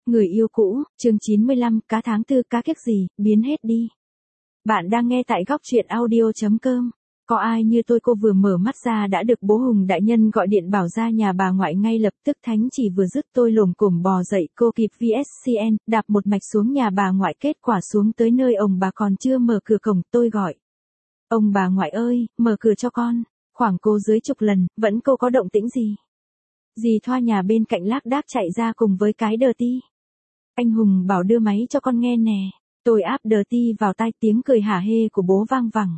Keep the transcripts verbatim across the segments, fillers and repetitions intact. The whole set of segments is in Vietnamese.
Người yêu cũ, chương chín mươi lăm, cá tháng tư cá kiếc gì, biến hết đi. Bạn đang nghe tại góc truyện audio.com. Có ai như tôi cô vừa mở mắt ra đã được bố Hùng đại nhân gọi điện bảo ra nhà bà ngoại ngay lập tức thánh chỉ vừa dứt tôi lồm cồm bò dậy cô kịp vê ét xê en, đạp một mạch xuống nhà bà ngoại kết quả xuống tới nơi ông bà còn chưa mở cửa cổng tôi gọi. Ông bà ngoại ơi, mở cửa cho con, khoảng cô dưới chục lần, vẫn cô có động tĩnh gì. Dì Thoa nhà bên cạnh lác đác chạy ra cùng với cái đờ ti. Anh Hùng bảo đưa máy cho con nghe nè. Tôi áp đờ ti vào tai tiếng cười hả hê của bố vang vẳng.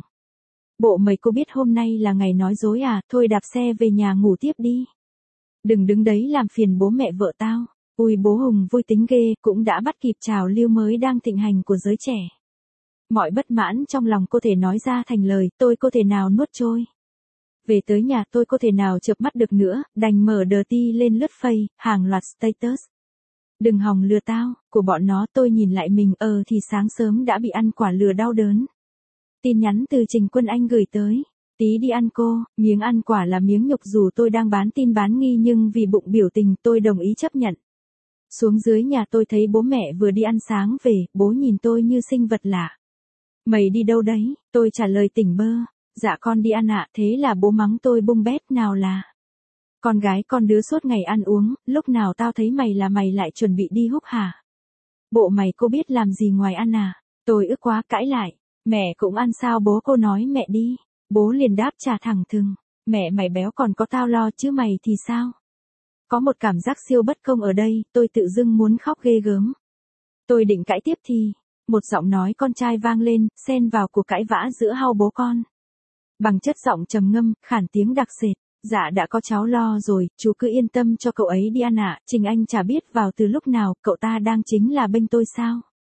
Bộ mày cô biết hôm nay là ngày nói dối à, thôi đạp xe về nhà ngủ tiếp đi. Đừng đứng đấy làm phiền bố mẹ vợ tao. Ui bố Hùng vui tính ghê, cũng đã bắt kịp trào lưu mới đang thịnh hành của giới trẻ. Mọi bất mãn trong lòng cô thể nói ra thành lời, tôi cô thể nào nuốt trôi. Về tới nhà tôi cô thể nào chợp mắt được nữa, đành mở đờ ti lên lướt face, hàng loạt status. Đừng hòng lừa tao, của bọn nó tôi nhìn lại mình ờ thì sáng sớm đã bị ăn quả lừa đau đớn. Tin nhắn từ Trình Quân Anh gửi tới. Tí đi ăn cô, miếng ăn quả là miếng nhục dù tôi đang bán tin bán nghi nhưng vì bụng biểu tình tôi đồng ý chấp nhận. Xuống dưới nhà tôi thấy bố mẹ vừa đi ăn sáng về, bố nhìn tôi như sinh vật lạ. Mày đi đâu đấy? Tôi trả lời tỉnh bơ. Dạ con đi ăn ạ, thế là bố mắng tôi bung bét nào là. Con gái con đứa suốt ngày ăn uống, lúc nào tao thấy mày là mày lại chuẩn bị đi húp hả? Bộ mày cô biết làm gì ngoài ăn à? Tôi ức quá cãi lại. Mẹ cũng ăn sao bố cô nói mẹ đi. Bố liền đáp trả thẳng thừng. Mẹ mày béo còn có tao lo chứ mày thì sao? Có một cảm giác siêu bất công ở đây, tôi tự dưng muốn khóc ghê gớm. Tôi định cãi tiếp thì, một giọng nói con trai vang lên, xen vào cuộc cãi vã giữa hai bố con. Bằng chất giọng trầm ngâm, khản tiếng đặc sệt. Dạ đã có cháu lo rồi, chú cứ yên tâm cho cậu ấy đi ăn ạ. Trình Anh chả biết vào từ lúc nào, cậu ta đang chính là bênh tôi sao?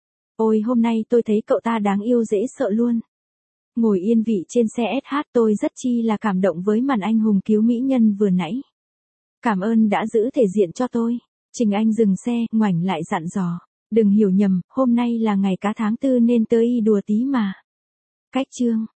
Ôi hôm nay tôi thấy cậu ta đáng yêu dễ sợ luôn. Ngồi yên vị trên xe ét hát tôi rất chi là cảm động với màn anh hùng cứu mỹ nhân vừa nãy. Cảm ơn đã giữ thể diện cho tôi. Trình Anh dừng xe, ngoảnh lại dặn dò. Đừng hiểu nhầm, hôm nay là ngày cá tháng tư nên tới y đùa tí mà. Cách chương.